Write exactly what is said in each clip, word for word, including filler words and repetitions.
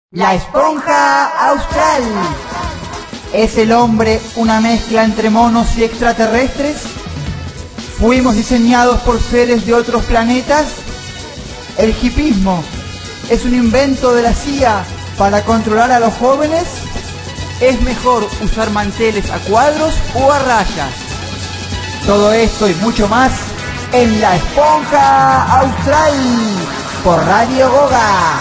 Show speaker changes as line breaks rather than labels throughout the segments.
La esponja austral. ¿Es el hombre una mezcla entre monos y extraterrestres? ¿Fuimos diseñados por seres de otros planetas? ¿El hipismo es un invento de la C I A para controlar a los jóvenes? ¿Es mejor usar manteles a cuadros o a rayas? Todo esto y mucho más en La Esponja Austral por Radio Goga.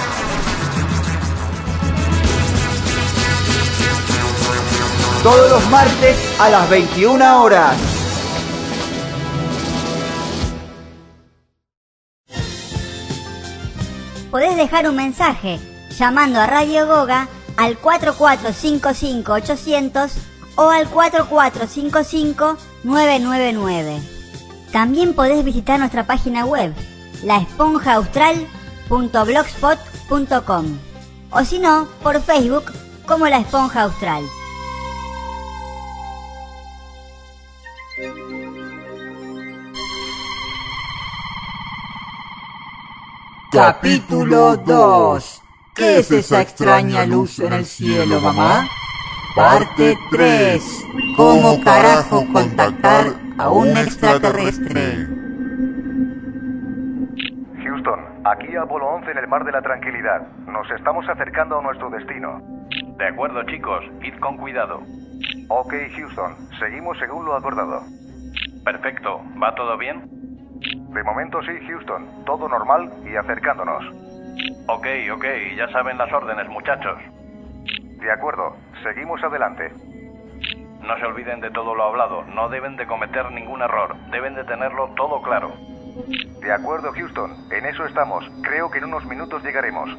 Todos los martes a las veintiuna horas.
Podés dejar un mensaje llamando a Radio Goga al cuatro cuatro cinco cinco ochocientos o al cuatro cuatro cinco cinco nueve nueve nueve. También podés visitar nuestra página web, la esponja austral punto blogspot punto com, o si no, por Facebook como La Esponja Austral.
Capítulo dos. ¿Qué es esa extraña luz en el cielo, mamá? Parte tres. ¿Cómo carajo contactar a un extraterrestre?
Houston, aquí Apolo once en el Mar de la Tranquilidad. Nos estamos acercando a nuestro destino.
De acuerdo, chicos. Id con cuidado.
Ok, Houston. Seguimos según lo acordado.
Perfecto. ¿Va todo bien?
De momento sí, Houston. Todo normal y acercándonos.
Ok, ok. Ya saben las órdenes, muchachos.
De acuerdo. Seguimos adelante.
No se olviden de todo lo hablado. No deben de cometer ningún error. Deben de tenerlo todo claro.
De acuerdo, Houston. En eso estamos. Creo que en unos minutos llegaremos.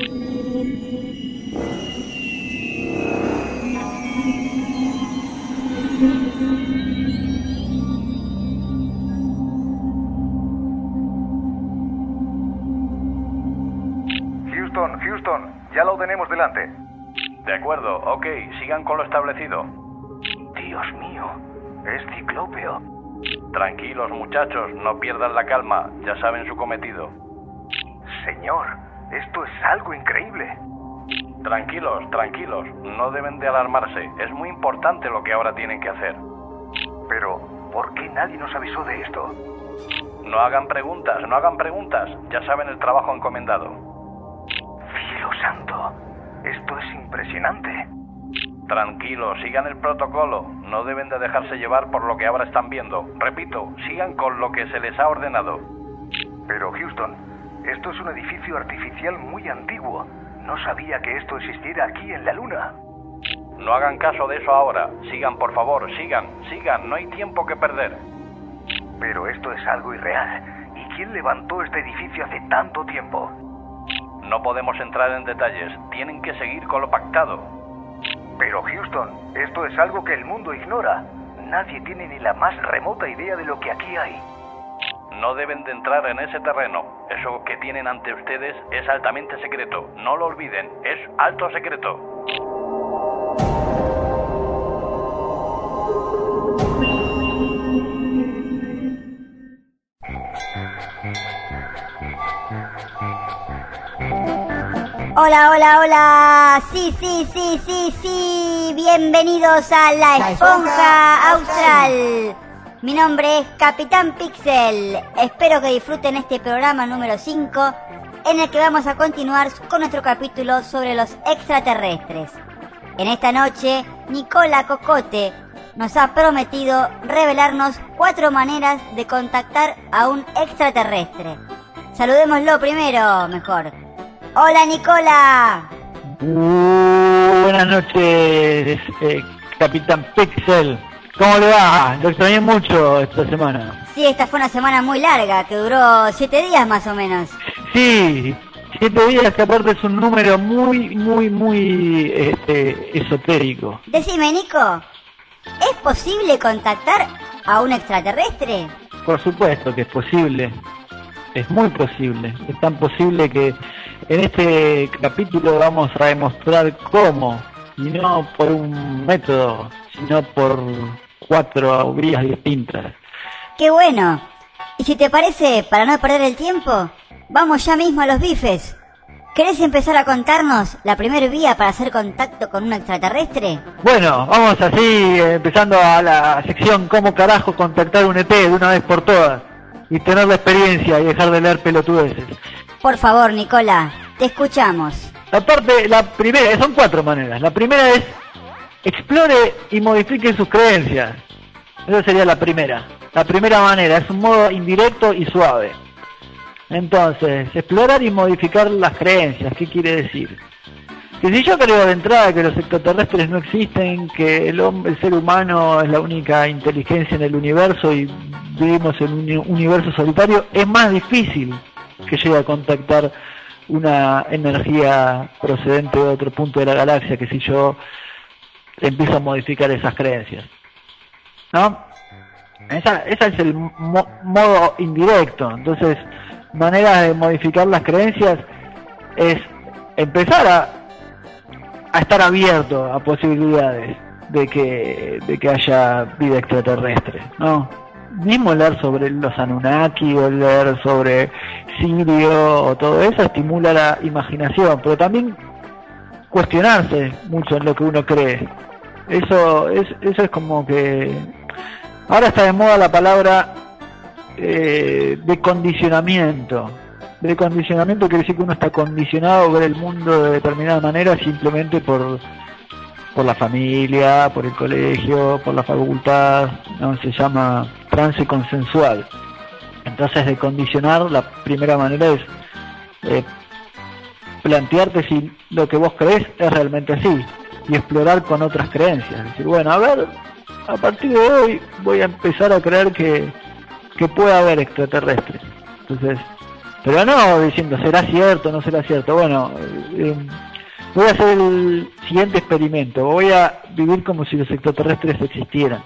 Houston, Houston, ya lo tenemos delante.
De acuerdo, ok, sigan con lo establecido.
Dios mío, es Ciclópeo.
Tranquilos, muchachos, no pierdan la calma, ya saben su cometido.
Señor, esto es algo increíble.
Tranquilos, tranquilos, no deben de alarmarse, es muy importante lo que ahora tienen que hacer.
Pero, ¿por qué nadie nos avisó de esto?
No hagan preguntas, no hagan preguntas, ya saben el trabajo encomendado.
¡Cielo santo! Esto es impresionante.
Tranquilos, sigan el protocolo. No deben de dejarse llevar por lo que ahora están viendo. Repito, sigan con lo que se les ha ordenado.
Pero, Houston, esto es un edificio artificial muy antiguo. No sabía que esto existiera aquí en la Luna.
No hagan caso de eso ahora. Sigan, por favor, sigan, sigan. No hay tiempo que perder.
Pero esto es algo irreal. ¿Y quién levantó este edificio hace tanto tiempo?
No podemos entrar en detalles. Tienen que seguir con lo pactado.
Pero Houston, esto es algo que el mundo ignora. Nadie tiene ni la más remota idea de lo que aquí hay.
No deben de entrar en ese terreno. Eso que tienen ante ustedes es altamente secreto. No lo olviden. Es alto secreto.
Hola, hola, hola. Sí, sí, sí, sí, sí. Bienvenidos a La Esponja Austral. Mi nombre es Capitán Pixel. Espero que disfruten este programa número cinco, en el que vamos a continuar con nuestro capítulo sobre los extraterrestres. En esta noche, Nicola Cocote nos ha prometido revelarnos cuatro maneras de contactar a un extraterrestre. Saludémoslo primero, mejor. ¡Hola, Nicola!
Uh, buenas noches, eh, Capitán Pixel. ¿Cómo le va? Lo extrañé mucho esta semana.
Sí, esta fue una semana muy larga, que duró siete días más o menos.
Sí, siete días, que aparte es un número muy, muy, muy este, esotérico.
Decime, Nico, ¿es posible contactar a un extraterrestre?
Por supuesto que es posible. Es muy posible. Es tan posible que en este capítulo vamos a demostrar cómo, y no por un método, sino por cuatro vías distintas.
¡Qué bueno! Y si te parece, para no perder el tiempo, vamos ya mismo a los bifes. ¿Querés empezar a contarnos la primera vía para hacer contacto con un extraterrestre?
Bueno, vamos así, eh, empezando a la sección ¿cómo carajo contactar un E T de una vez por todas? Y tener la experiencia y dejar de leer pelotudeces.
Por favor, Nicola, te escuchamos.
Aparte, la primera, son cuatro maneras. La primera es, explore y modifique sus creencias. Esa sería la primera. La primera manera, es un modo indirecto y suave. Entonces, explorar y modificar las creencias. ¿Qué quiere decir? Que si yo creo de entrada que los extraterrestres no existen, que el, hombre, el ser humano es la única inteligencia en el universo y vivimos en un universo solitario, es más difícil que llegue a contactar una energía procedente de otro punto de la galaxia que si yo empiezo a modificar esas creencias, ¿no? Esa, esa es el mo modo indirecto. Entonces, maneras de modificar las creencias es empezar a, a estar abierto a posibilidades de que, de que haya vida extraterrestre, ¿no? Mismo leer sobre los Anunnaki o leer sobre Sirio o todo eso estimula la imaginación, pero también cuestionarse mucho en lo que uno cree. Eso es, eso es como que ahora está de moda la palabra eh, de condicionamiento. De condicionamiento quiere decir que uno está condicionado a ver el mundo de determinada manera simplemente por por la familia, por el colegio, por la facultad, ¿no? Se llama trance consensual. Entonces, de condicionar, la primera manera es eh, plantearte si lo que vos crees es realmente así y explorar con otras creencias. Es decir, bueno, a ver, a partir de hoy voy a empezar a creer que, que puede haber extraterrestres. Entonces, pero no diciendo será cierto, no será cierto. Bueno, eh, voy a hacer el siguiente experimento. Voy a vivir como si los extraterrestres existieran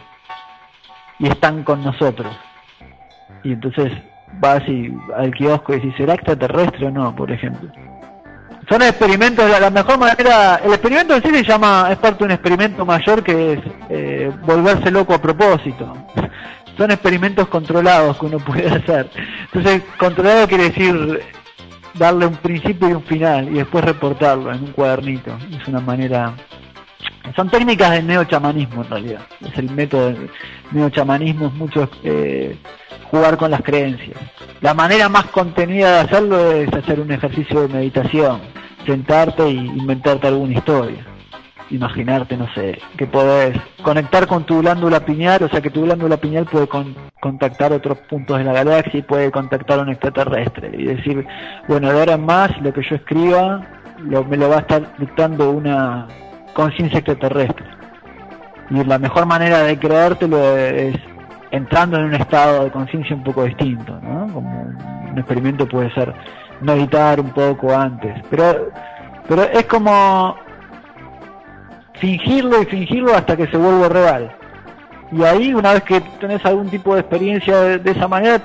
y están con nosotros. Y entonces vas y al kiosco y decís, ¿será extraterrestre o no? Por ejemplo. Son experimentos, de la mejor manera, el experimento en sí se llama, es parte de un experimento mayor que es eh, volverse loco a propósito. Son experimentos controlados que uno puede hacer. Entonces, controlado quiere decir darle un principio y un final y después reportarlo en un cuadernito. Es una manera... Son técnicas del neochamanismo en realidad. Es el método del neochamanismo, es mucho eh, jugar con las creencias. La manera más contenida de hacerlo es hacer un ejercicio de meditación, sentarte y inventarte alguna historia. Imaginarte, no sé, que podés conectar con tu glándula pineal, o sea que tu glándula pineal puede con, contactar otros puntos de la galaxia y puede contactar a un extraterrestre y decir, bueno, de ahora en más lo que yo escriba lo, me lo va a estar dictando una conciencia extraterrestre. Y la mejor manera de creértelo es entrando en un estado de conciencia un poco distinto, ¿no? Como un experimento puede ser meditar un poco antes, pero pero es como fingirlo y fingirlo hasta que se vuelve real. Y ahí, una vez que tenés algún tipo de experiencia de, de esa manera,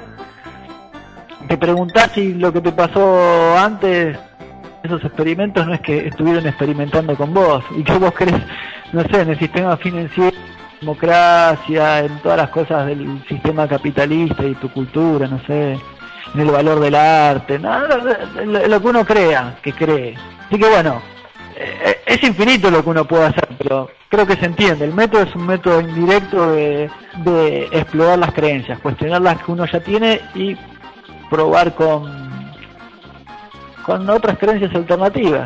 te preguntás si lo que te pasó antes, esos experimentos, no es que estuvieron experimentando con vos y que vos querés, no sé, en el sistema financiero, democracia, en todas las cosas del sistema capitalista y tu cultura, no sé, en el valor del arte, no, lo, lo que uno crea, que cree. Así que bueno, es infinito lo que uno puede hacer, pero creo que se entiende. El método es un método indirecto de, de explorar las creencias, cuestionar las que uno ya tiene y probar con con otras creencias alternativas.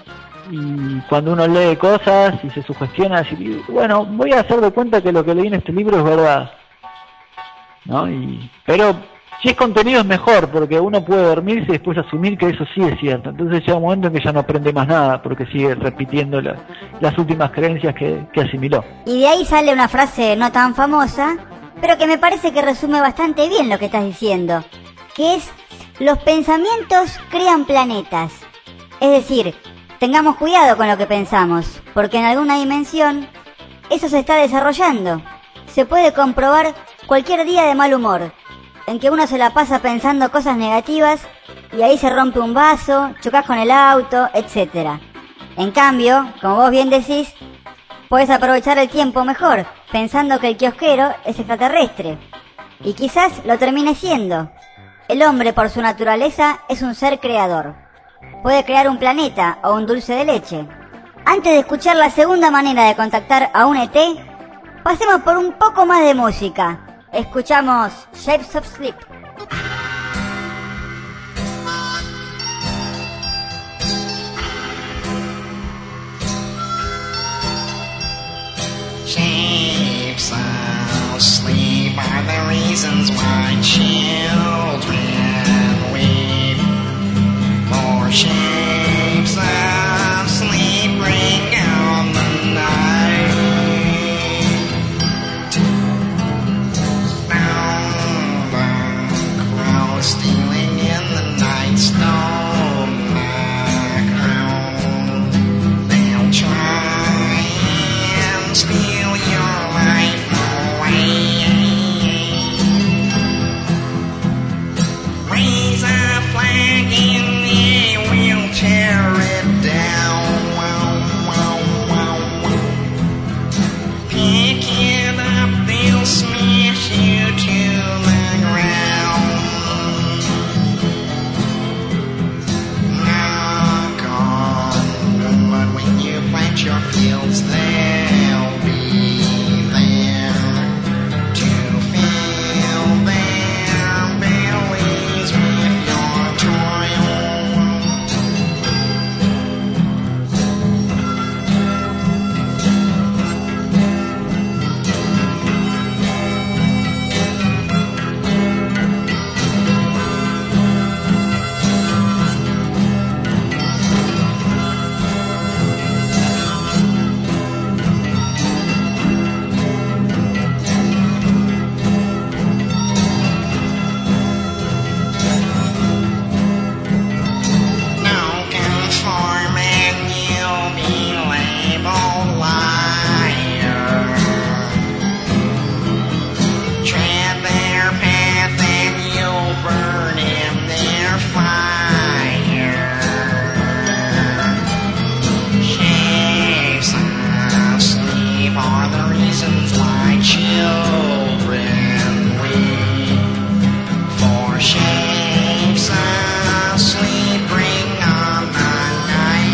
Y cuando uno lee cosas y se sugestiona, decir, bueno, voy a hacer de cuenta que lo que leí en este libro es verdad, ¿no? Y pero si es contenido es mejor, porque uno puede dormirse y después asumir que eso sí es cierto. Entonces llega un momento en que ya no aprende más nada, porque sigue repitiendo la, las últimas creencias que, que asimiló.
Y de ahí sale una frase no tan famosa, pero que me parece que resume bastante bien lo que estás diciendo, que es: los pensamientos crean planetas. Es decir, tengamos cuidado con lo que pensamos, porque en alguna dimensión eso se está desarrollando. Se puede comprobar cualquier día de mal humor, en que uno se la pasa pensando cosas negativas y ahí se rompe un vaso, chocas con el auto, etcétera. En cambio, como vos bien decís, podés aprovechar el tiempo mejor, pensando que el kiosquero es extraterrestre. Y quizás lo termine siendo. El hombre, por su naturaleza, es un ser creador. puede crear un planeta o un dulce de leche. Antes de escuchar la segunda manera de contactar a un E T, pasemos por un poco más de música. Escuchamos Shapes of Sleep.
Shapes of sleep are the reasons why children weep. For shapes of sleep bring on the night. Found the crow stealing in the night, stole my crown. They'll try and steal your life away. Raise a flag in the air, we'll tear it down. Wow, wow, wow, wow. Pick it up, they'll smash you to the ground. Knock on wood, but when you plant your fields, they'll be there to fill their bellies with your toil. No conform and you'll be labeled liar. Tread their path and you'll burn in their fire. Shapes of sleep are the reasons why children weep. For shapes of sleep bring on the night.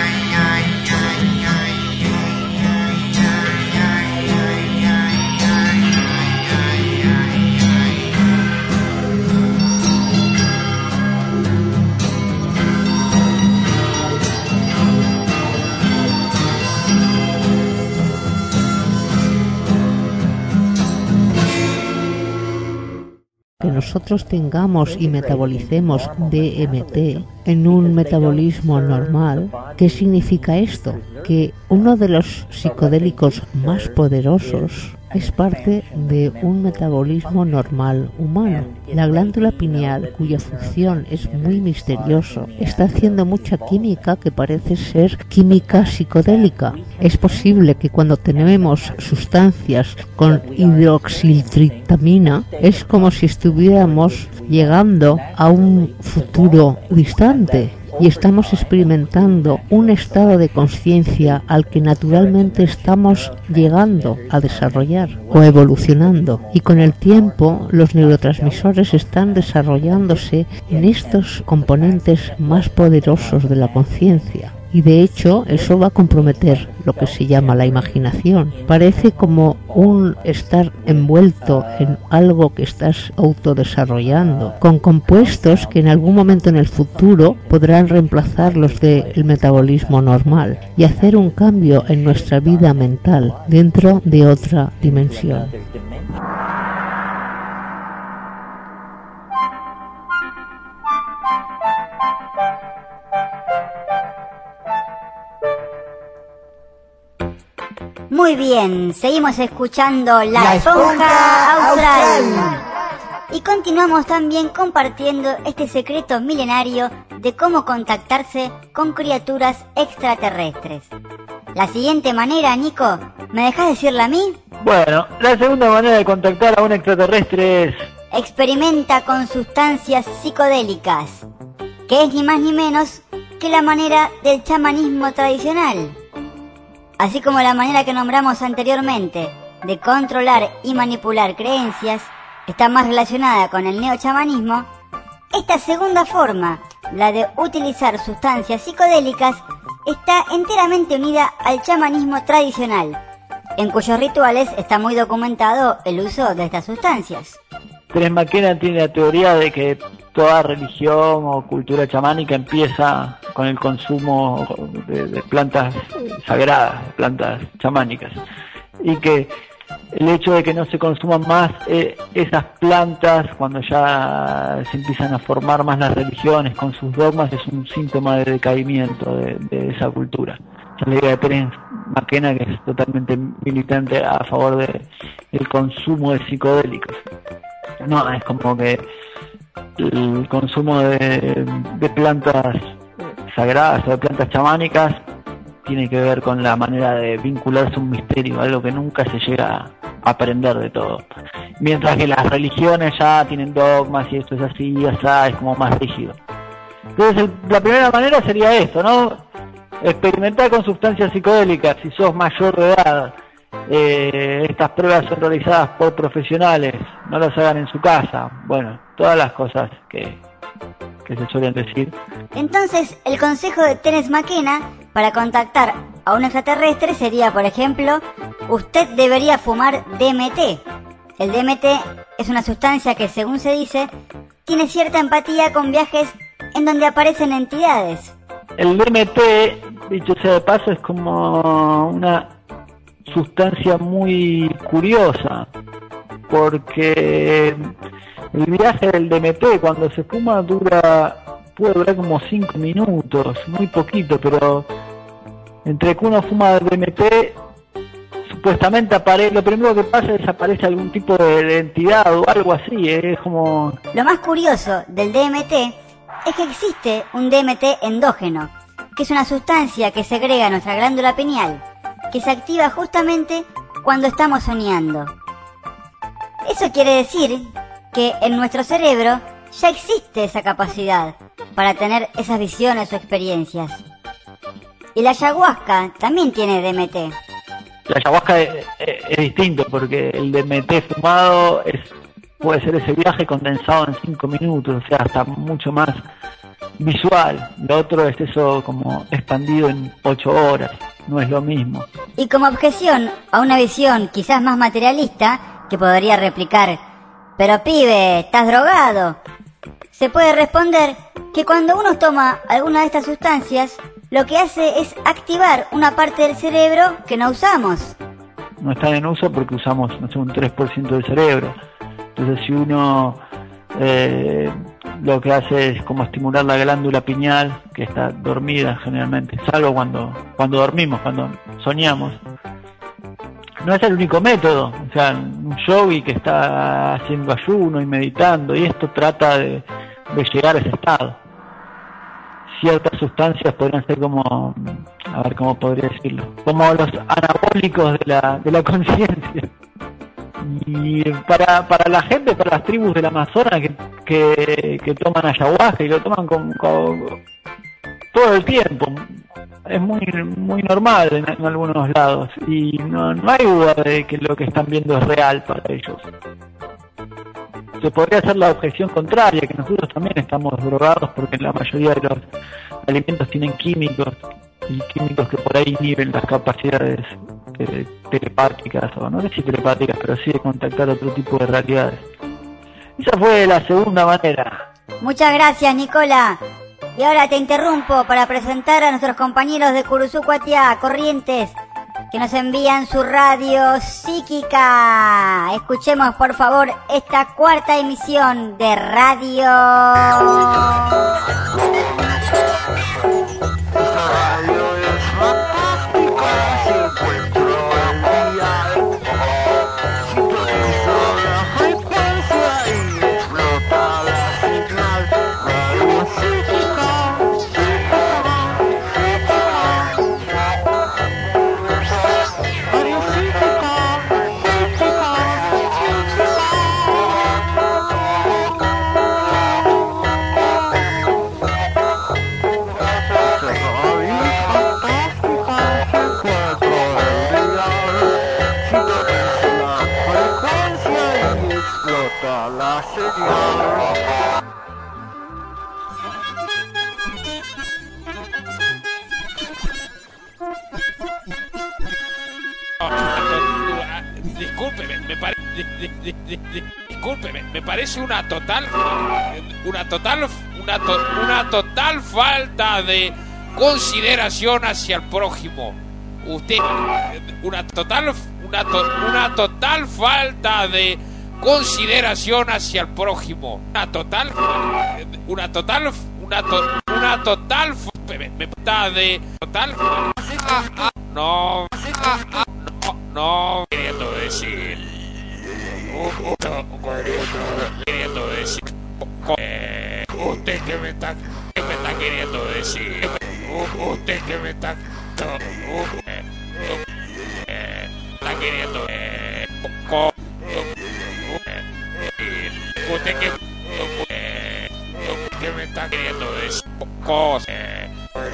Que nosotros tengamos y metabolicemos D M T en un metabolismo normal, ¿qué significa esto? Que uno de los psicodélicos más poderosos es parte de un metabolismo normal humano. La glándula pineal, cuya función es muy misteriosa, está haciendo mucha química que parece ser química psicodélica. Es posible que cuando tenemos sustancias con hidroxiltritamina, es como si estuviéramos llegando a un futuro distante. Y estamos experimentando un estado de conciencia al que naturalmente estamos llegando a desarrollar o evolucionando. Y con el tiempo los neurotransmisores están desarrollándose en estos componentes más poderosos de la conciencia. Y de hecho eso va a comprometer lo que se llama la imaginación. Parece como un estar envuelto en algo que estás autodesarrollando, con compuestos que en algún momento en el futuro podrán reemplazar los del metabolismo normal y hacer un cambio en nuestra vida mental dentro de otra dimensión.
Muy bien, seguimos escuchando La,
La
Esponja,
Esponja
Austral.
Austral.
Y continuamos también compartiendo este secreto milenario de cómo contactarse con criaturas extraterrestres. La siguiente manera, Nico, ¿me dejás decirla a mí?
Bueno, la segunda manera de contactar a un extraterrestre es...
Experimenta con sustancias psicodélicas, que es ni más ni menos que la manera del chamanismo tradicional. Así como la manera que nombramos anteriormente de controlar y manipular creencias está más relacionada con el neochamanismo, esta segunda forma la de utilizar sustancias psicodélicas, está enteramente unida al chamanismo tradicional, en cuyos rituales está muy documentado el uso de estas sustancias.
Teres McKenna tiene la teoría de que toda religión o cultura chamánica empieza con el consumo de, de plantas sagradas, de plantas chamánicas, y que el hecho de que no se consuman más eh, esas plantas cuando ya se empiezan a formar más las religiones con sus dogmas es un síntoma de decaimiento de, de esa cultura. Esa es la idea de Teres McKenna, que es totalmente militante a favor de, del consumo de psicodélicos. No, es como que el consumo de, de plantas sagradas o de plantas chamánicas tiene que ver con la manera de vincularse a un misterio, algo que nunca se llega a aprender de todo. Mientras que las religiones ya tienen dogmas y esto es así, ya es como más rígido. Entonces el, la primera manera sería esto, ¿no? Experimentar con sustancias psicodélicas. Si sos mayor de edad, eh, estas pruebas son realizadas por profesionales, no las hagan en su casa. Bueno, todas las cosas que, que se suelen decir.
Entonces, el consejo de Teres McKenna para contactar a un extraterrestre sería, por ejemplo, usted debería fumar D M T. El D M T es una sustancia que, según se dice, tiene cierta empatía con viajes en donde aparecen entidades.
El D M T, dicho sea de paso, es como una sustancia muy curiosa, porque el viaje del D M T cuando se fuma dura, puede durar como cinco minutos, muy poquito, pero entre que uno fuma D M T, supuestamente aparece, lo primero que pasa es aparece algún tipo de, de entidad o algo así, es como...
Lo más curioso del D M T es que existe un D M T endógeno, que es una sustancia que segrega nuestra glándula pineal, que se activa justamente cuando estamos soñando. Eso quiere decir que en nuestro cerebro ya existe esa capacidad para tener esas visiones o experiencias. Y la ayahuasca también tiene D M T.
La ayahuasca es, es, es distinto, porque el D M T fumado es, puede ser ese viaje condensado en cinco minutos, o sea, hasta mucho más visual. Lo otro es eso como expandido en ocho horas, no es lo mismo.
Y como objeción a una visión quizás más materialista, que podría replicar: pero pibe, ¿estás drogado?, se puede responder que cuando uno toma alguna de estas sustancias, lo que hace es activar una parte del cerebro que no usamos.
No están en uso porque usamos, no sé, un tres por ciento del cerebro. Entonces si uno eh, lo que hace es como estimular la glándula pineal, que está dormida generalmente, salvo cuando, cuando dormimos, cuando soñamos. No es el único método, o sea, un yogi que está haciendo ayuno y meditando, y esto trata de, de llegar a ese estado. Ciertas sustancias podrían ser como, a ver cómo podría decirlo, como los anabólicos de la, de la conciencia. Y para, para la gente, para las tribus del Amazonas que, que, que toman ayahuasca y lo toman con, con todo el tiempo, es muy muy normal en, en algunos lados, y no, no hay duda de que lo que están viendo es real para ellos. Se podría hacer la objeción contraria, que nosotros también estamos drogados porque la mayoría de los alimentos tienen químicos, y químicos que por ahí inhiben las capacidades eh, telepáticas, o no sé si telepáticas, pero sí de contactar otro tipo de realidades. Esa fue la segunda manera.
Muchas gracias, Nicola. Y ahora te interrumpo para presentar a nuestros compañeros de Curuzucuatiá, Corrientes, que nos envían su radio psíquica. Escuchemos, por favor, esta cuarta emisión de radio.
discúlpeme, me parece... Discúlpeme, me parece una total... Una total... Una, to, una total falta de consideración hacia el prójimo. Usted... Una total... Una, to, una total falta de consideración hacia el prójimo. Una total... Una total... Una, to, una total... Me, me falta de... Total... No... No... No... Queriendo decir... No, queriendo decir... Eh, usted que me está... ¿Qué me está queriendo decir? Usted que me está... Eh, eh, está queriendo... Eh, usted que... Eh, que me está queriendo decir... Cosas... Eh,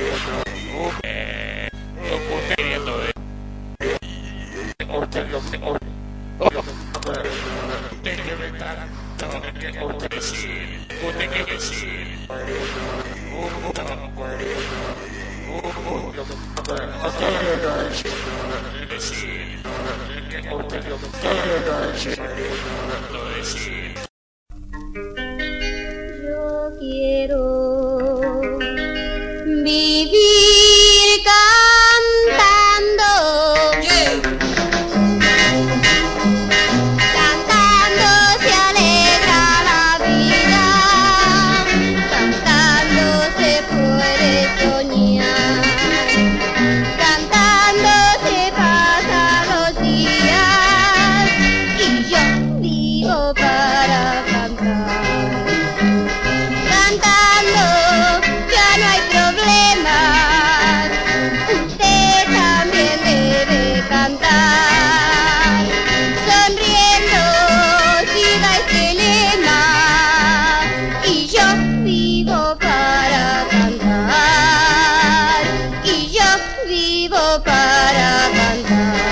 eh, usted queriendo decir... Usted lo que... Usted que me está... Usted que decir... Usted que decir...
Yo quiero vivir cantando, cantando se alegra la vida, cantando se puede soñar, cantando se pasan los días y yo vivo para cantar. Cantando ya no hay problemas, usted también debe cantar. Sonriendo siga este lema y yo vivo para cantar, y yo vivo para cantar.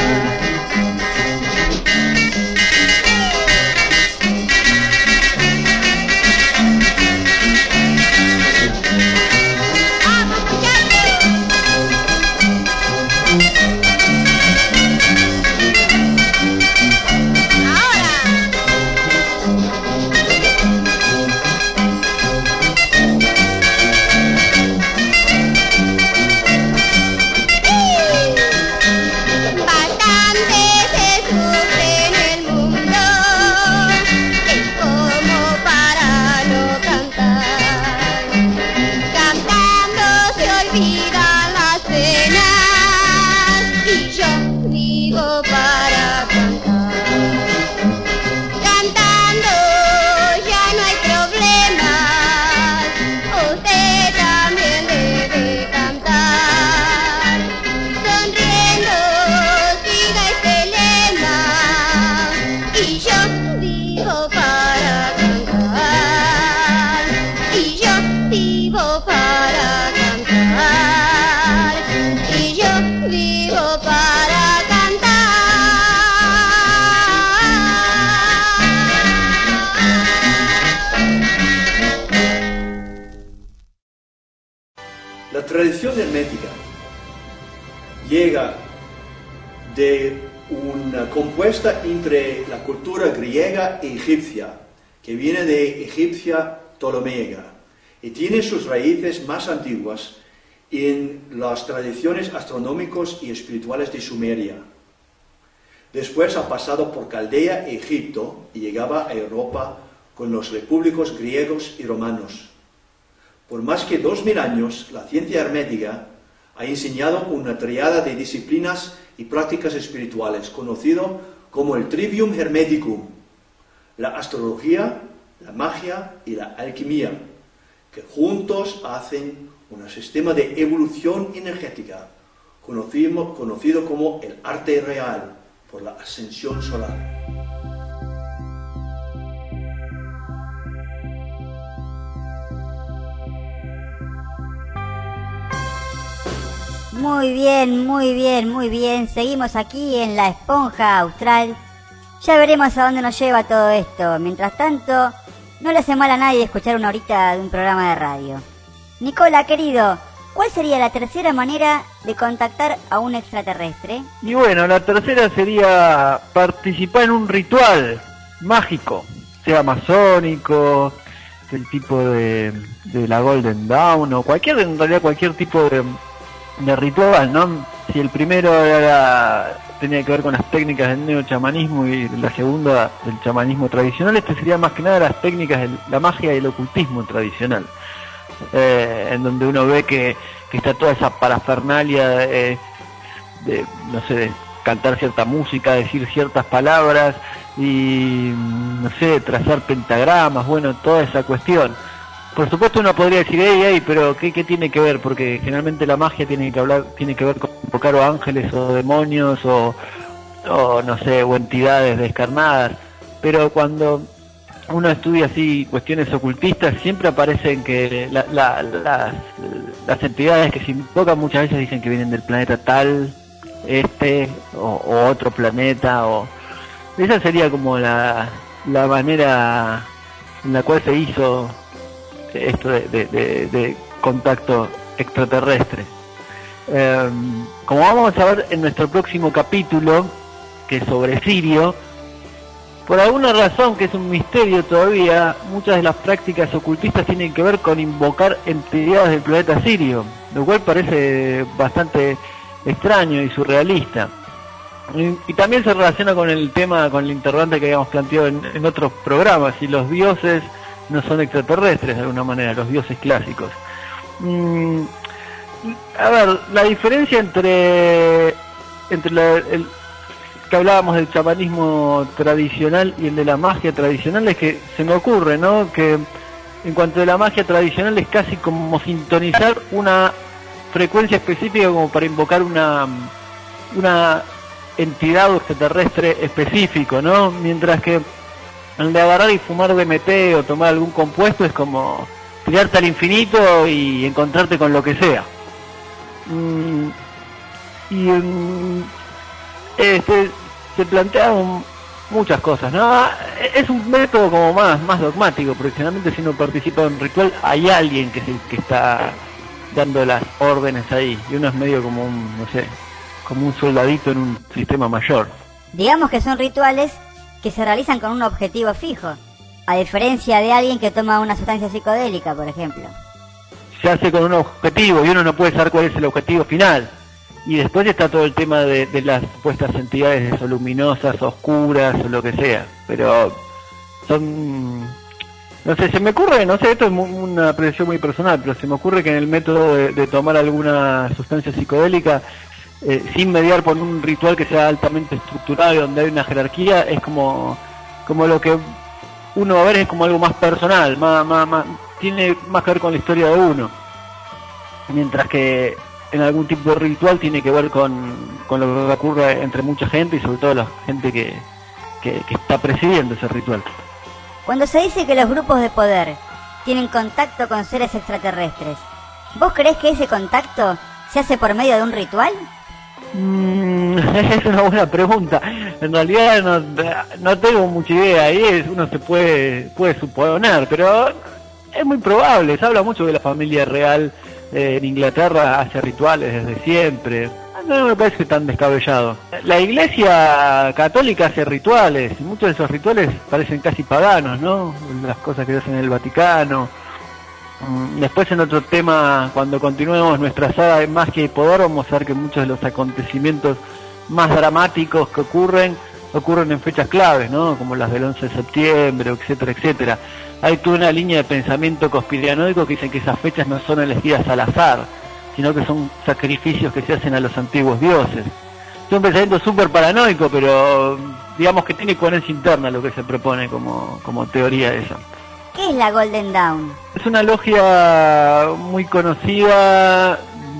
La tradición hermética llega de una compuesta entre la cultura griega e egipcia, que viene de egipcia ptolomeica, y tiene sus raíces más antiguas en las tradiciones astronómicas y espirituales de Sumeria. Después ha pasado por Caldea e Egipto y llegaba a Europa con los repúblicos griegos y romanos. Por más que dos mil años, la ciencia hermética ha enseñado una triada de disciplinas y prácticas espirituales, conocido como el Trivium Hermeticum, la astrología, la magia y la alquimia, que juntos hacen un sistema de evolución energética, conocido, conocido como el arte real, por la ascensión solar.
Muy bien, muy bien, muy bien. Seguimos aquí en la Esponja Austral. Ya veremos a dónde nos lleva todo esto. Mientras tanto, no le hace mal a nadie escuchar una horita de un programa de radio. Nicola, querido, ¿cuál sería la tercera manera de contactar a un extraterrestre?
Y bueno, la tercera sería participar en un ritual mágico, sea masónico, del tipo de, de la Golden Dawn, o cualquier, en realidad cualquier tipo de, de ritual, ¿no? Si el primero era, tenía que ver con las técnicas del neochamanismo y la segunda del chamanismo tradicional, este sería más que nada las técnicas de la magia y el ocultismo tradicional, eh, en donde uno ve que, que está toda esa parafernalia de, de, no sé, de cantar cierta música, decir ciertas palabras y, no sé, trazar pentagramas, bueno, toda esa cuestión. Por supuesto uno podría decir, hey, hey, pero ¿qué, qué tiene que ver? Porque generalmente la magia tiene que hablar, tiene que ver con invocar o ángeles o demonios o, o no sé, o entidades descarnadas. Pero cuando uno estudia así cuestiones ocultistas, siempre aparecen que la, la, las, las entidades que se invocan muchas veces dicen que vienen del planeta tal, este, o, o otro planeta, o esa sería como la, la manera en la cual se hizo esto de, de, de, de contacto extraterrestre. Eh, como vamos a ver en nuestro próximo capítulo, que es sobre Sirio, por alguna razón que es un misterio todavía, muchas de las prácticas ocultistas tienen que ver con invocar entidades del planeta Sirio, lo cual parece bastante extraño y surrealista. Y, y también se relaciona con el tema, con el interrogante que habíamos planteado en, en otros programas, si los dioses no son extraterrestres de alguna manera, los dioses clásicos. Mm, a ver, la diferencia entre entre la, el que hablábamos del chamanismo tradicional y el de la magia tradicional es que se me ocurre, ¿no?, que en cuanto a la magia tradicional es casi como sintonizar una frecuencia específica como para invocar una una entidad extraterrestre específico, ¿no? Mientras que el de agarrar y fumar D M T o tomar algún compuesto es como tirarte al infinito y encontrarte con lo que sea. Mm, y um, este, se plantean muchas cosas, ¿no? Es un método como más más dogmático, porque generalmente si uno participa en un ritual hay alguien que es el que está dando las órdenes ahí, y uno es medio como un, no sé, como un soldadito en un sistema mayor.
Digamos que son rituales que se realizan con un objetivo fijo, a diferencia de alguien que toma una sustancia psicodélica, por ejemplo.
Se hace con un objetivo y uno no puede saber cuál es el objetivo final. Y después está todo el tema de, de las supuestas entidades eso, luminosas, oscuras o lo que sea. Pero son... no sé, se me ocurre, no sé, esto es muy, una apreciación muy personal, pero se me ocurre que en el método de, de tomar alguna sustancia psicodélica, Eh, sin mediar por un ritual que sea altamente estructurado y donde hay una jerarquía, es como como lo que uno va a ver es como algo más personal, más, más, más tiene más que ver con la historia de uno, mientras que en algún tipo de ritual tiene que ver con, con lo que ocurre entre mucha gente y sobre todo la gente que, que, que está presidiendo ese ritual.
Cuando se dice que los grupos de poder tienen contacto con seres extraterrestres, ¿vos creés que ese contacto se hace por medio de un ritual?
Mm, es una buena pregunta. En realidad no, no tengo mucha idea. Ahí es, uno se puede puede suponer, pero es muy probable. Se habla mucho de la familia real eh, en Inglaterra, hace rituales desde siempre. No me parece tan descabellado. La Iglesia Católica hace rituales y muchos de esos rituales parecen casi paganos, ¿no? Las cosas que se hacen en el Vaticano. Después en otro tema, cuando continuemos nuestra saga de magia y poder, vamos a ver que muchos de los acontecimientos más dramáticos que ocurren, ocurren en fechas claves, ¿no? Como las del once de septiembre, etcétera, etcétera. Hay toda una línea de pensamiento conspiranoico que dicen que esas fechas no son elegidas al azar, sino que son sacrificios que se hacen a los antiguos dioses. Es un pensamiento súper paranoico, pero digamos que tiene coherencia interna lo que se propone como, como teoría esa.
¿Qué es la Golden Dawn?
Es una logia muy conocida,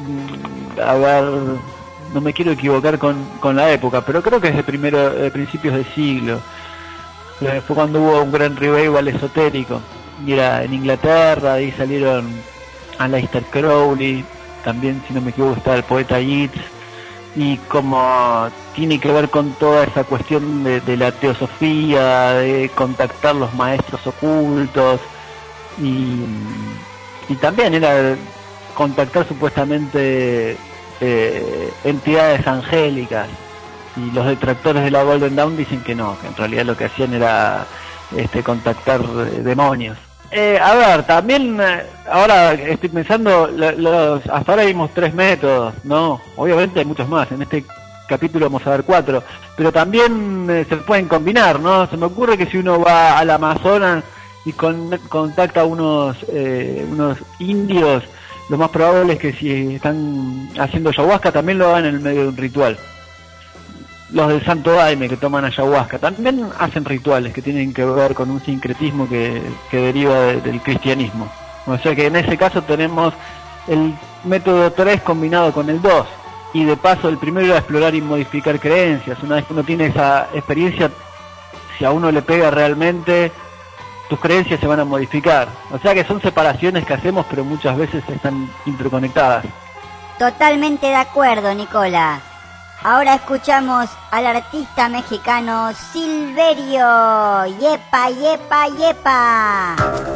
a ver, no me quiero equivocar con, con la época, pero creo que es de, primero, de principios de siglo. Eh, fue cuando hubo un gran revival esotérico, y era en Inglaterra, ahí salieron Aleister Crowley, también si no me equivoco estaba el poeta Yeats, y como tiene que ver con toda esa cuestión de, de la teosofía, de contactar los maestros ocultos, y, y también era contactar supuestamente eh, entidades angélicas, y los detractores de la Golden Dawn dicen que no, que en realidad lo que hacían era este, contactar eh, demonios. Eh, a ver, también eh, ahora estoy pensando, lo- los, hasta ahora vimos tres métodos, ¿no? Obviamente hay muchos más, en este capítulo vamos a ver cuatro, pero también eh, se pueden combinar, ¿no? Se me ocurre que si uno va al Amazonas y con, contacta a unos, eh, unos indios, lo más probable es que si están haciendo ayahuasca también lo hagan en el medio de un ritual. Los del Santo Daime que toman ayahuasca también hacen rituales que tienen que ver con un sincretismo que, que deriva de- del cristianismo. O sea que en ese caso tenemos el método tres combinado con el dos. Y de paso el primero era explorar y modificar creencias. Una vez que uno tiene esa experiencia, si a uno le pega realmente, tus creencias se van a modificar. O sea que son separaciones que hacemos, pero muchas veces están interconectadas.
Totalmente de acuerdo, Nicola. Ahora escuchamos al artista mexicano Silverio. ¡Yepa, yepa, yepa!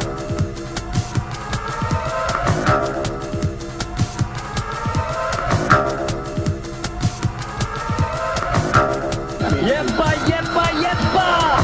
¡Yepa, yepa, yepa!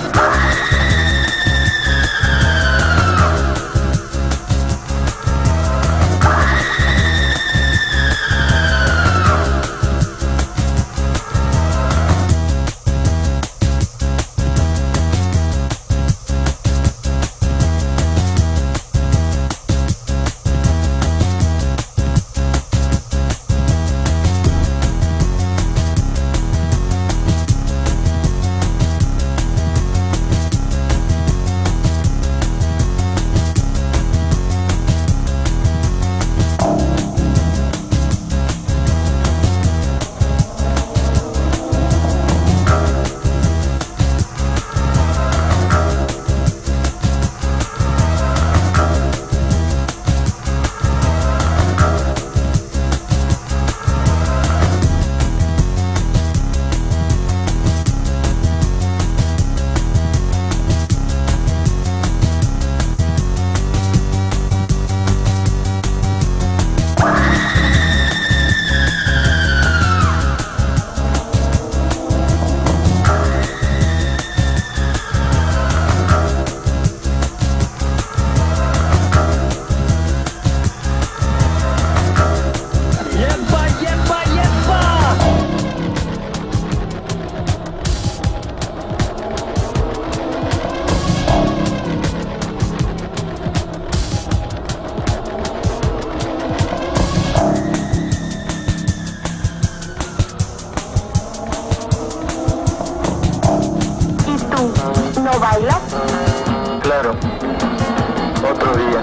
¡Yepa, yepa, yepa!
¿Y tú no bailas?
Claro, otro día.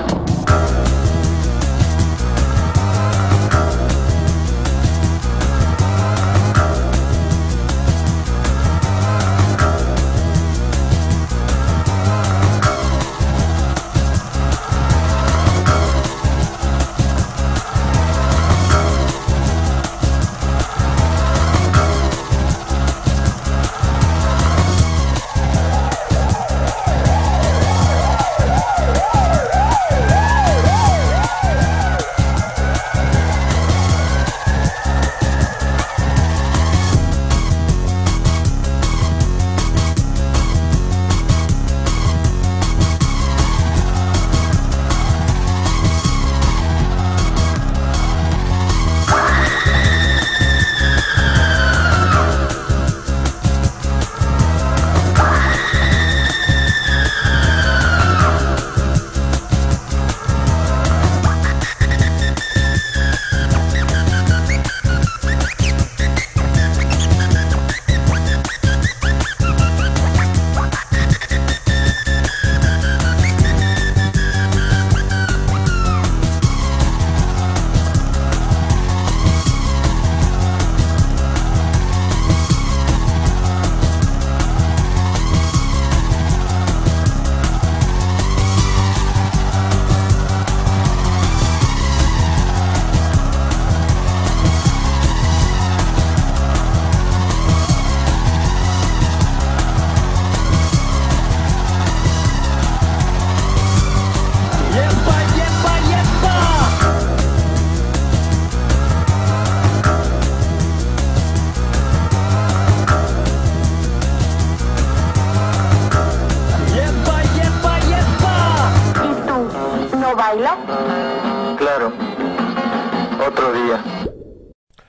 ¡Yepa!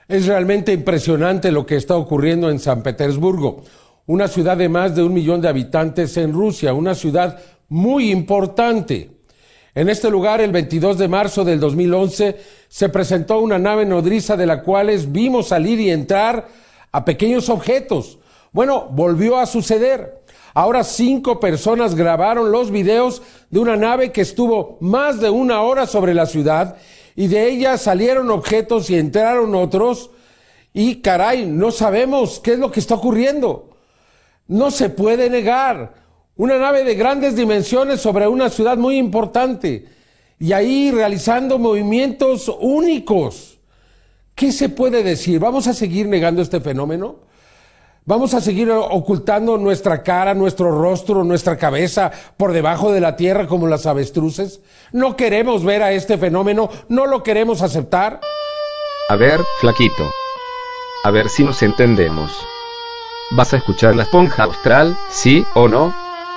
Es realmente impresionante lo que está ocurriendo en San Petersburgo, una ciudad de más de un millón de habitantes en Rusia, una ciudad muy importante. En este lugar, el veintidós de marzo del dos mil once, se presentó una nave nodriza de la cual vimos salir y entrar a pequeños objetos. Bueno, volvió a suceder. Ahora cinco personas grabaron los videos de una nave que estuvo más de una hora sobre la ciudad y de ella salieron objetos y entraron otros y caray, no sabemos qué es lo que está ocurriendo. No se puede negar. Una nave de grandes dimensiones sobre una ciudad muy importante y ahí realizando movimientos únicos. ¿Qué se puede decir? ¿Vamos a seguir negando este fenómeno? ¿Vamos a seguir ocultando nuestra cara, nuestro rostro, nuestra cabeza por debajo de la tierra como las avestruces? ¿No queremos ver a este fenómeno? ¿No lo queremos aceptar?
A ver, flaquito. A ver si nos entendemos. ¿Vas a escuchar la esponja austral, sí o no?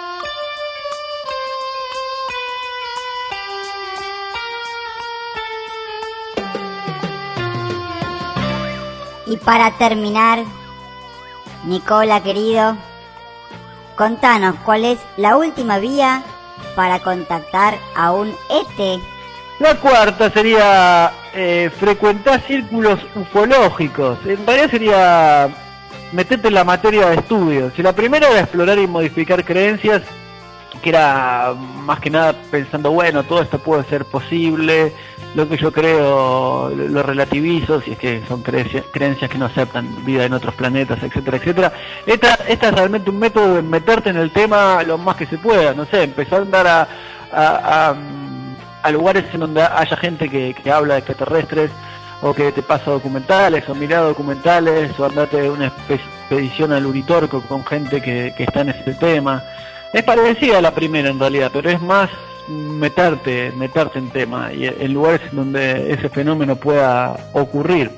Y para terminar, Nicola querido, contanos cuál es la última vía para contactar a un E T.
La cuarta sería eh, frecuentar círculos ufológicos. En realidad sería meterte en la materia de estudio. Si la primera era explorar y modificar creencias, que era más que nada pensando, bueno, todo esto puede ser posible, lo que yo creo lo relativizo, si es que son creencias, creencias que no aceptan vida en otros planetas, etcétera, etcétera. Esta, esta es realmente un método de meterte en el tema lo más que se pueda, no sé, empezar a andar a, a, a, a lugares en donde haya gente que, que habla de extraterrestres, o que te pasa documentales, o mirar documentales, o andarte una expedición al Uritorco con gente que, que está en ese tema. Es parecida a la primera en realidad, pero es más meterte, meterte en tema y en lugares donde ese fenómeno pueda ocurrir.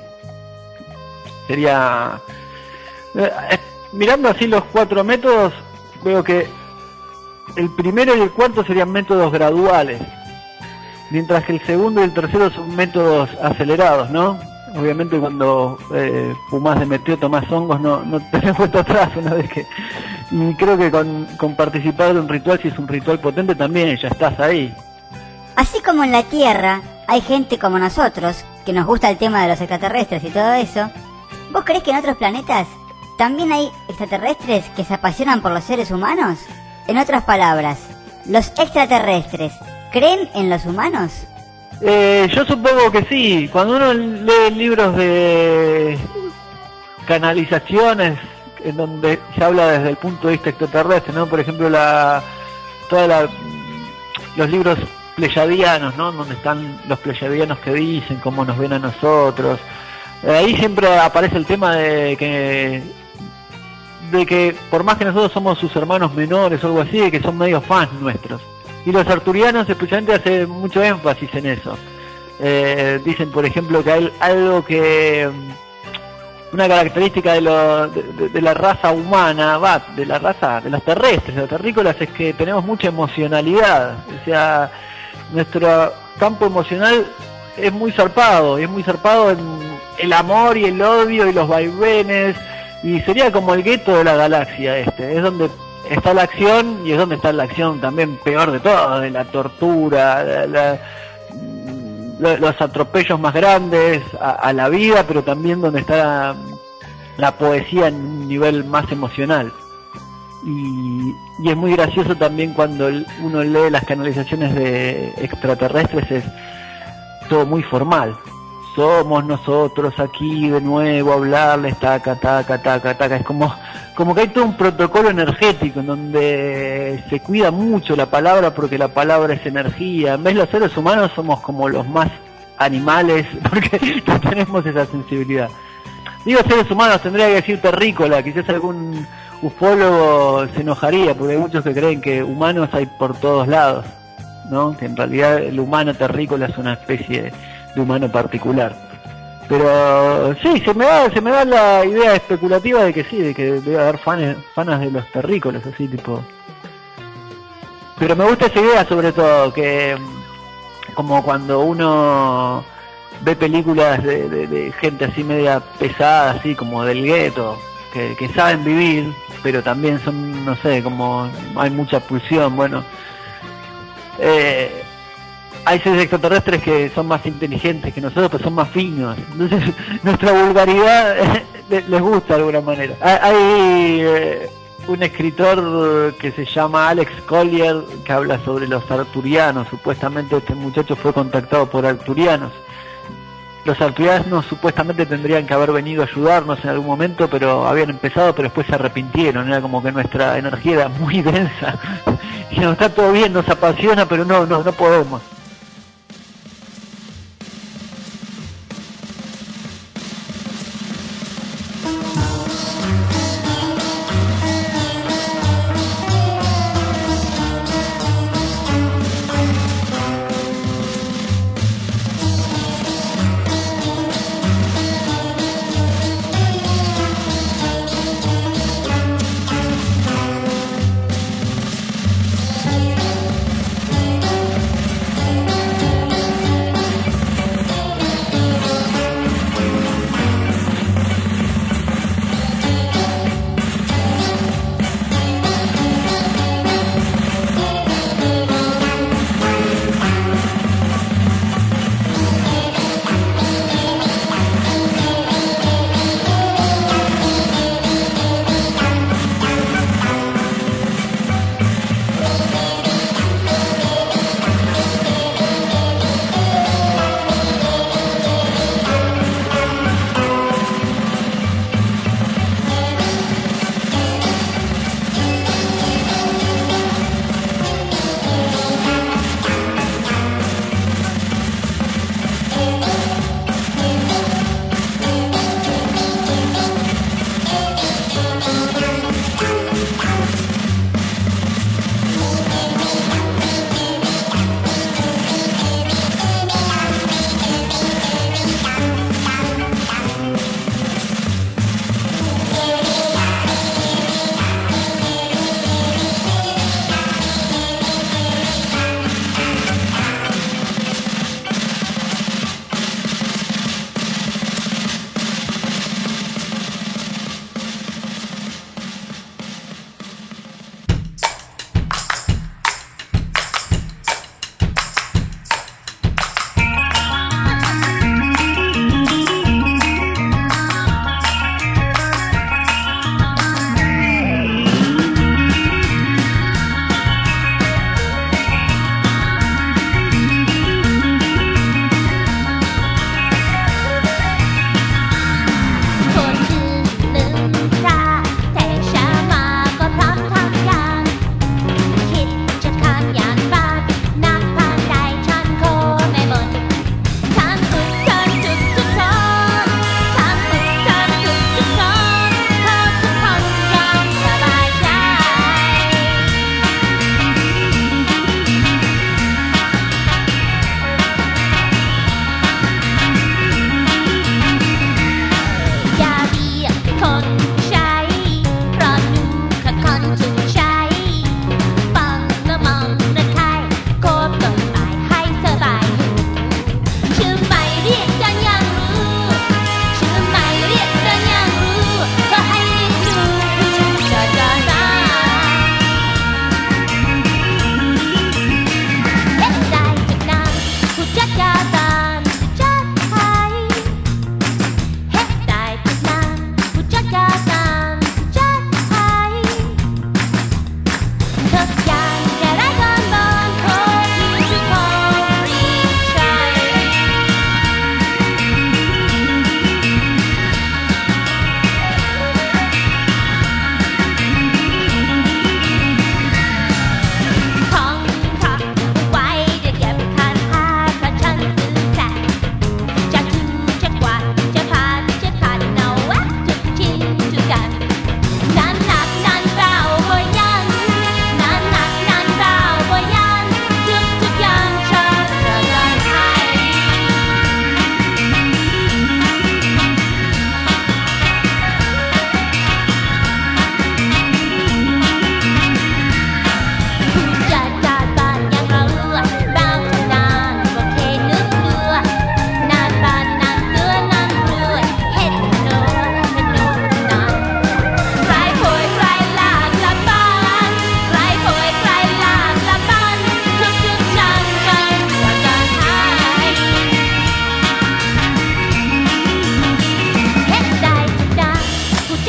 Sería eh, mirando así los cuatro métodos, veo que el primero y el cuarto serían métodos graduales, mientras que el segundo y el tercero son métodos acelerados, ¿no? Obviamente cuando eh, fumás de meteo, tomás hongos, no, no tenés vuelta atrás una vez que... Y creo que con, con participar de un ritual, si es un ritual potente, también ya estás ahí.
Así como en la Tierra hay gente como nosotros, que nos gusta el tema de los extraterrestres y todo eso, ¿vos creés que en otros planetas también hay extraterrestres que se apasionan por los seres humanos? En otras palabras, ¿los extraterrestres creen en los humanos?
Eh, yo supongo que sí. Cuando uno lee libros de canalizaciones en donde se habla desde el punto de vista extraterrestre, ¿no? Por ejemplo, la toda la, los libros pleyadianos, ¿no? Donde están los pleyadianos que dicen cómo nos ven a nosotros. Eh, ahí siempre aparece el tema de que de que por más que nosotros somos sus hermanos menores o algo así, de que son medio fans nuestros. Y los arturianos especialmente hacen mucho énfasis en eso. Eh, dicen, por ejemplo, que hay algo que... una característica de, lo, de, de, de la raza humana, va, de la raza, de los terrestres, de los terrícolas, es que tenemos mucha emocionalidad. O sea, nuestro campo emocional es muy zarpado, y es muy zarpado en el amor y el odio y los vaivenes, y sería como el gueto de la galaxia este, es donde está la acción y es donde está la acción también peor de todo, de la tortura, la, la, los atropellos más grandes a, a la vida, pero también donde está la, la poesía en un nivel más emocional. Y, y es muy gracioso también cuando uno lee las canalizaciones de extraterrestres, es todo muy formal. Somos nosotros aquí de nuevo a hablarles, taca, taca, taca, taca. Es como, como que hay todo un protocolo energético en donde se cuida mucho la palabra porque la palabra es energía. En vez de los seres humanos somos como los más animales porque no tenemos esa sensibilidad. Digo seres humanos, tendría que decir terrícola, quizás algún ufólogo se enojaría porque hay muchos que creen que humanos hay por todos lados, ¿no? Que en realidad el humano terrícola es una especie de humano particular. Pero sí, se me da se me da la idea especulativa de que sí, de que debe haber fans fanas de los terrícolas, así tipo. Pero me gusta esa idea sobre todo, que como cuando uno ve películas de, de, de gente así media pesada, así como del gueto, que, que saben vivir, pero también son, no sé, como hay mucha pulsión, bueno. Eh, hay seres extraterrestres que son más inteligentes que nosotros, pero son más finos. Entonces, nuestra vulgaridad les gusta de alguna manera. Hay eh, un escritor que se llama Alex Collier que habla sobre los arturianos. Supuestamente este muchacho fue contactado por arturianos. Los arturianos supuestamente tendrían que haber venido a ayudarnos en algún momento, pero habían empezado, pero después se arrepintieron. Era como que nuestra energía era muy densa. Y nos está todo bien, nos apasiona, pero no, no, no podemos.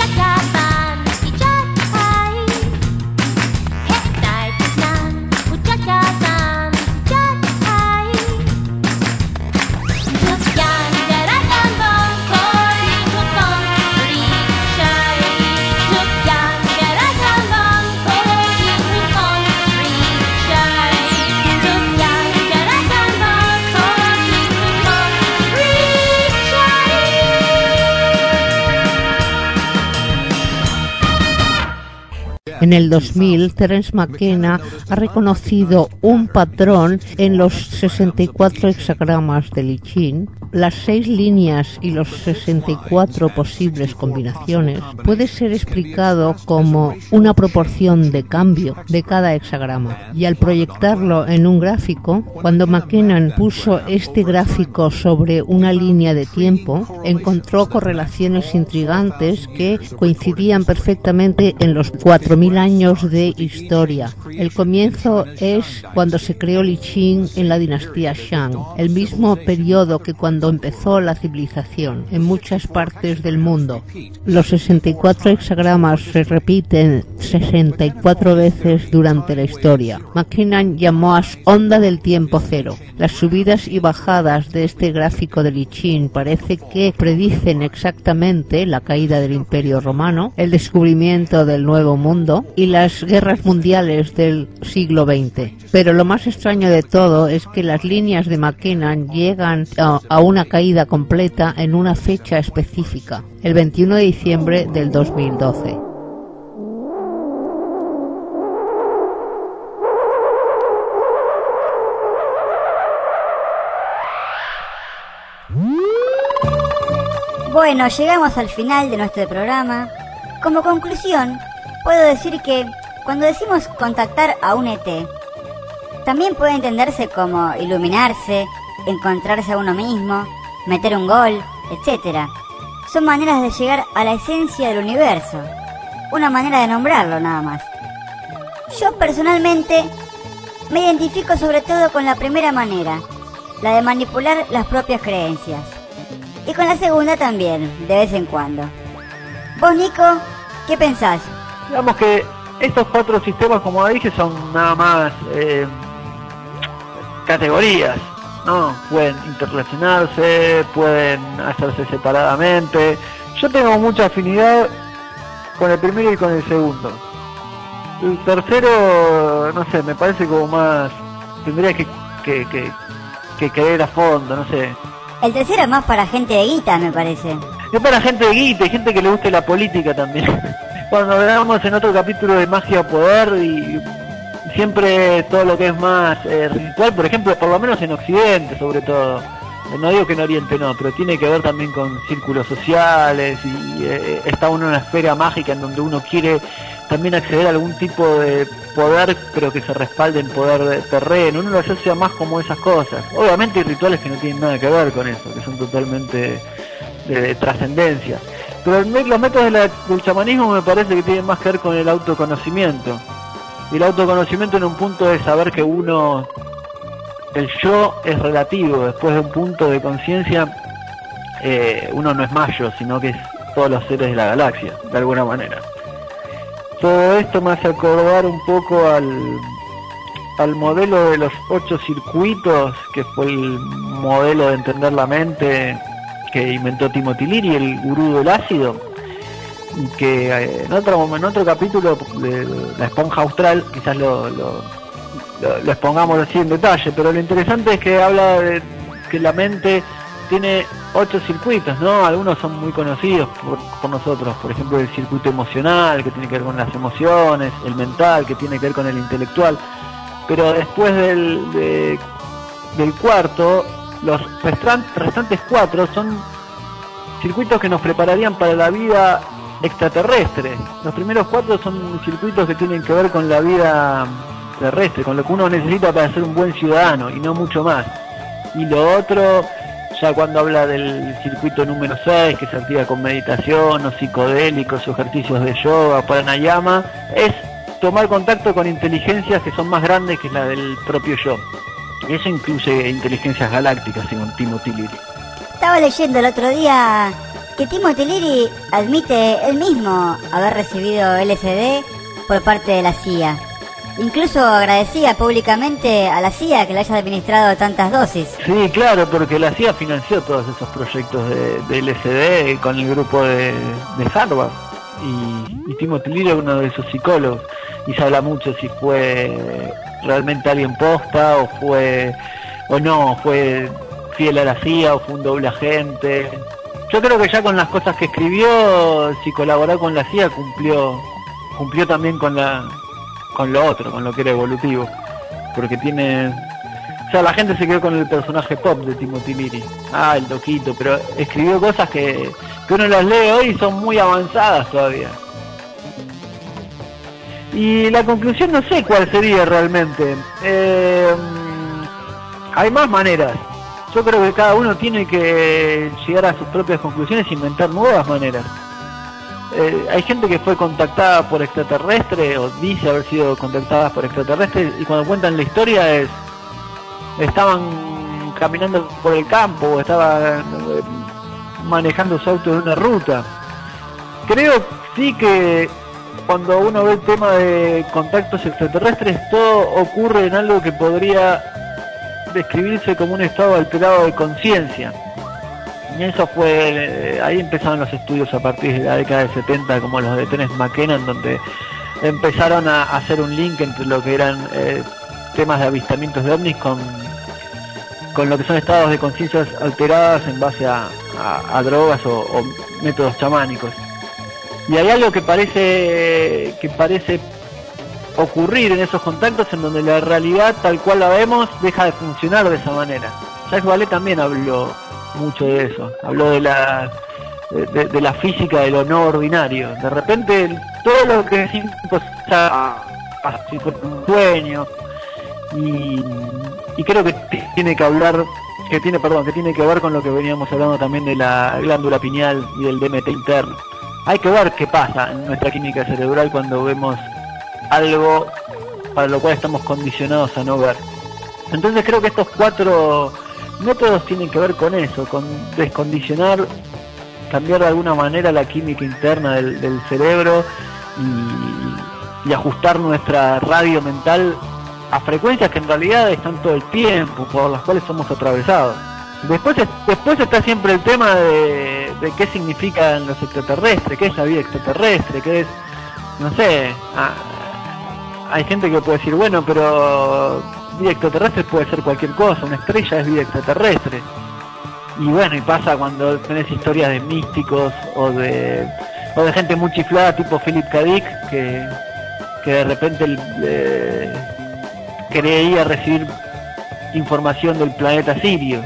En el dos mil, Terence McKenna ha reconocido un patrón en los sesenta y cuatro hexagramas de I Ching. Las seis líneas y los sesenta y cuatro posibles combinaciones puede ser explicado como una proporción de cambio de cada hexagrama. Y al proyectarlo en un gráfico, cuando McKenna puso este gráfico sobre una línea de tiempo, encontró correlaciones intrigantes que coincidían perfectamente en los cuatro mil años de historia. El comienzo es cuando se creó I Ching en la dinastía Shang, el mismo periodo que cuando empezó la civilización en muchas partes del mundo. Los sesenta y cuatro hexagramas se repiten sesenta y cuatro veces durante la historia. McKenna llamó a onda del tiempo cero. Las subidas y bajadas de este gráfico del I Ching parece que predicen exactamente la caída del Imperio Romano, el descubrimiento del Nuevo Mundo y las guerras mundiales del siglo veinte. Pero lo más extraño de todo es que las líneas de McKenna llegan a, a una caída completa en una fecha específica, el veintiuno de diciembre del dos mil doce.
Bueno, llegamos al final de nuestro programa. Como conclusión, puedo decir que cuando decimos contactar a un E T, también puede entenderse como iluminarse, encontrarse a uno mismo, meter un gol, etcétera. Son maneras de llegar a la esencia del universo, una manera de nombrarlo nada más. Yo personalmente me identifico sobre todo con la primera manera, la de manipular las propias creencias. Y con la segunda también, de vez en cuando. Vos, Nico, ¿qué pensás?
Digamos que estos cuatro sistemas, como dije, son nada más eh, categorías, ¿no? Pueden interrelacionarse, pueden hacerse separadamente. Yo tengo mucha afinidad con el primero y con el segundo. El tercero, no sé, me parece como más... Tendría que, que, que, que querer a fondo, no sé.
El tercero es más para gente de guita, me parece.
Es para gente de guita y gente que le guste la política también. Cuando hablamos en otro capítulo de magia poder y siempre todo lo que es más eh, ritual, por ejemplo, por lo menos en Occidente sobre todo. No digo que en Oriente no, pero tiene que ver también con círculos sociales y eh, está uno en una esfera mágica en donde uno quiere también acceder a algún tipo de poder, pero que se respalde en poder de terreno. Uno lo asocia más como esas cosas. Obviamente hay rituales que no tienen nada que ver con eso, que son totalmente de, de trascendencia. Pero el, los métodos de la, del chamanismo me parece que tienen más que ver con el autoconocimiento. Y el autoconocimiento en un punto de saber que uno, el yo es relativo. Después de un punto de conciencia, eh, uno no es más yo, sino que es todos los seres de la galaxia, de alguna manera. Todo esto me hace acordar un poco al, al modelo de los ocho circuitos, que fue el modelo de entender la mente que inventó Timothy Leary, el gurú del ácido, y que eh, en otro en otro capítulo de La Esponja Austral quizás lo, lo, lo, lo expongamos así en detalle, pero lo interesante es que habla de que la mente tiene ocho circuitos, ¿no? Algunos son muy conocidos por, por nosotros, por ejemplo el circuito emocional, que tiene que ver con las emociones, el mental, que tiene que ver con el intelectual, pero después del, de, del cuarto, los restan, restantes cuatro son circuitos que nos prepararían para la vida extraterrestre. Los primeros cuatro son circuitos que tienen que ver con la vida terrestre, con lo que uno necesita para ser un buen ciudadano y no mucho más. Y lo otro, ya cuando habla del circuito número seis, que se activa con meditación o psicodélicos o ejercicios de yoga, pranayama, es tomar contacto con inteligencias que son más grandes que la del propio yo. Y eso incluye inteligencias galácticas, según Timothy Leary.
Estaba leyendo el otro día que Timothy Leary admite él mismo haber recibido L S D por parte de la C I A. Incluso agradecía públicamente a la C I A que le haya administrado tantas dosis.
Sí, claro, porque la C I A financió todos esos proyectos de, de L S D con el grupo de, de Harvard. Y, y Timothy Leary es uno de esos psicólogos. Y se habla mucho si fue realmente alguien posta o fue o no, fue fiel a la C I A o fue un doble agente. Yo creo que ya con las cosas que escribió, si colaboró con la C I A, cumplió cumplió también con la con lo otro, con lo que era evolutivo, porque tiene, o sea, la gente se quedó con el personaje pop de Timothy Leary, ah, el doquito, pero escribió cosas que, que uno las lee hoy y son muy avanzadas todavía. Y la conclusión no sé cuál sería realmente. Eh, hay más maneras. Yo creo que cada uno tiene que llegar a sus propias conclusiones e inventar nuevas maneras. Eh, hay gente que fue contactada por extraterrestres o dice haber sido contactada por extraterrestres y cuando cuentan la historia es estaban caminando por el campo o estaban eh, manejando su auto en una ruta. Creo sí que cuando uno ve el tema de contactos extraterrestres todo ocurre en algo que podría describirse como un estado alterado de conciencia. Y eso fue, ahí empezaron los estudios a partir de la década de setenta, como los de Terence McKenna, en donde empezaron a hacer un link entre lo que eran eh, temas de avistamientos de ovnis con, con lo que son estados de conciencias alteradas en base a, a, a drogas o, o métodos chamánicos. Y hay algo que parece que parece ocurrir en esos contactos en donde la realidad tal cual la vemos deja de funcionar de esa manera. Jacques Vallée también habló mucho de eso, habló de la de, de la física de lo no ordinario. De repente todo lo que es así por un sueño y, y creo que tiene que hablar que tiene perdón que tiene que ver con lo que veníamos hablando también de la glándula pineal y del D M T interno. Hay que ver qué pasa en nuestra química cerebral cuando vemos algo para lo cual estamos condicionados a no ver. Entonces creo que estos cuatro métodos tienen que ver con eso, con descondicionar, cambiar de alguna manera la química interna del, del cerebro y, y ajustar nuestra radio mental a frecuencias que en realidad están todo el tiempo, por las cuales somos atravesados. Después, después está siempre el tema de, de qué significan los extraterrestres, qué es la vida extraterrestre, qué es, no sé, ah, hay gente que puede decir, bueno, pero vida extraterrestre puede ser cualquier cosa, una estrella es vida extraterrestre. Y bueno, y pasa cuando tenés historias de místicos o de o de gente muy chiflada tipo Philip K. Dick que, que de repente eh, creía recibir información del planeta Sirio.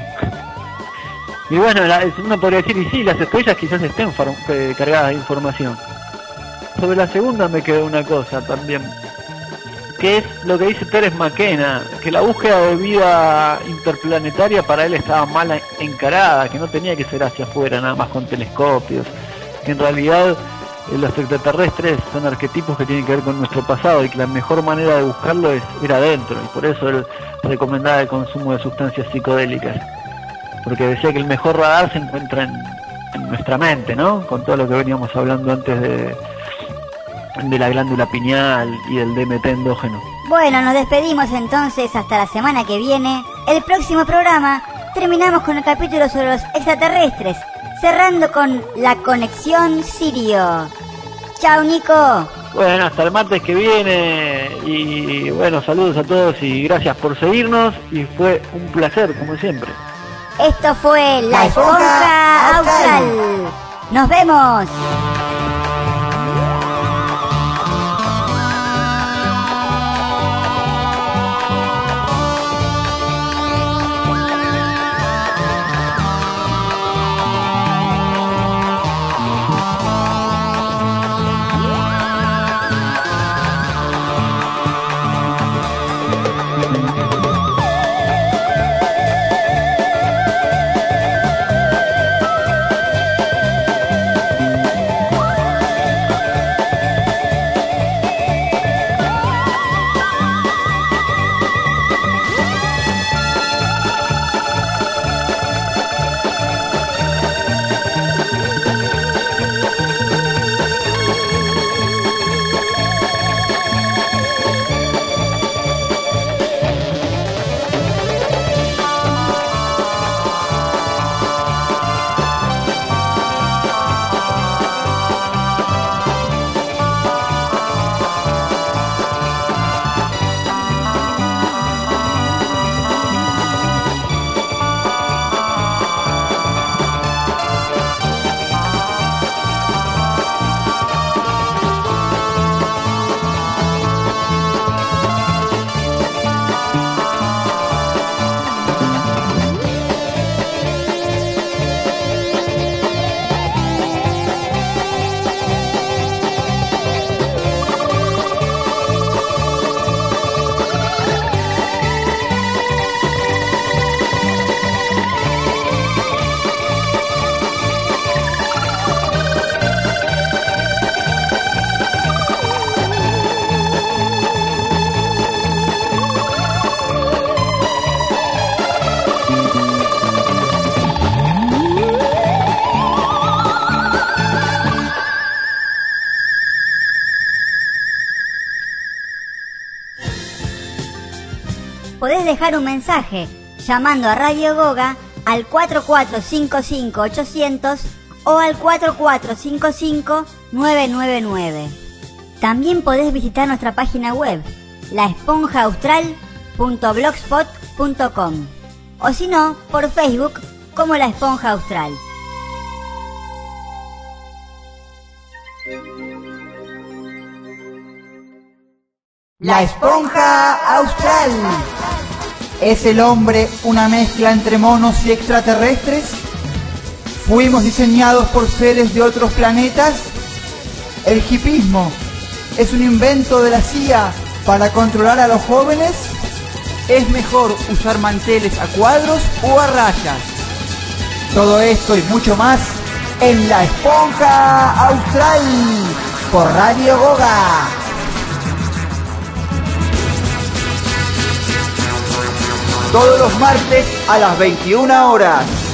Y bueno, la, uno podría decir, y sí, las estrellas quizás estén for, eh, cargadas de información. Sobre la segunda me quedó una cosa también, que es lo que dice Terence McKenna, que la búsqueda de vida interplanetaria para él estaba mal encarada, que no tenía que ser hacia afuera, nada más con telescopios, que en realidad eh, los extraterrestres son arquetipos que tienen que ver con nuestro pasado y que la mejor manera de buscarlo es ir adentro, y por eso él recomendaba el consumo de sustancias psicodélicas, porque decía que el mejor radar se encuentra en, en nuestra mente, ¿no? Con todo lo que veníamos hablando antes de de la glándula pineal y del D M T endógeno.
Bueno, nos despedimos entonces hasta la semana que viene. El próximo programa terminamos con el capítulo sobre los extraterrestres, cerrando con la conexión Sirio. Chao, Nico.
Bueno, hasta el martes que viene y bueno, saludos a todos y gracias por seguirnos y fue un placer como siempre.
Esto fue La Esponja Austral. Nos vemos. podés dejar un mensaje llamando a Radio Goga al cuatro cuatro cinco cinco ochocientos o al cuatro cuatro cinco cinco nueve nueve nueve. También podés visitar nuestra página web, la esponja austral punto blogspot punto com, o si no, por Facebook como La Esponja Austral.
La Esponja Austral. ¿Es el hombre una mezcla entre monos y extraterrestres? ¿Fuimos diseñados por seres de otros planetas? ¿El hipismo es un invento de la C I A para controlar a los jóvenes? ¿Es mejor usar manteles a cuadros o a rayas? Todo esto y mucho más en La Esponja Austral por Radio Goga. Todos los martes a las veintiuna horas.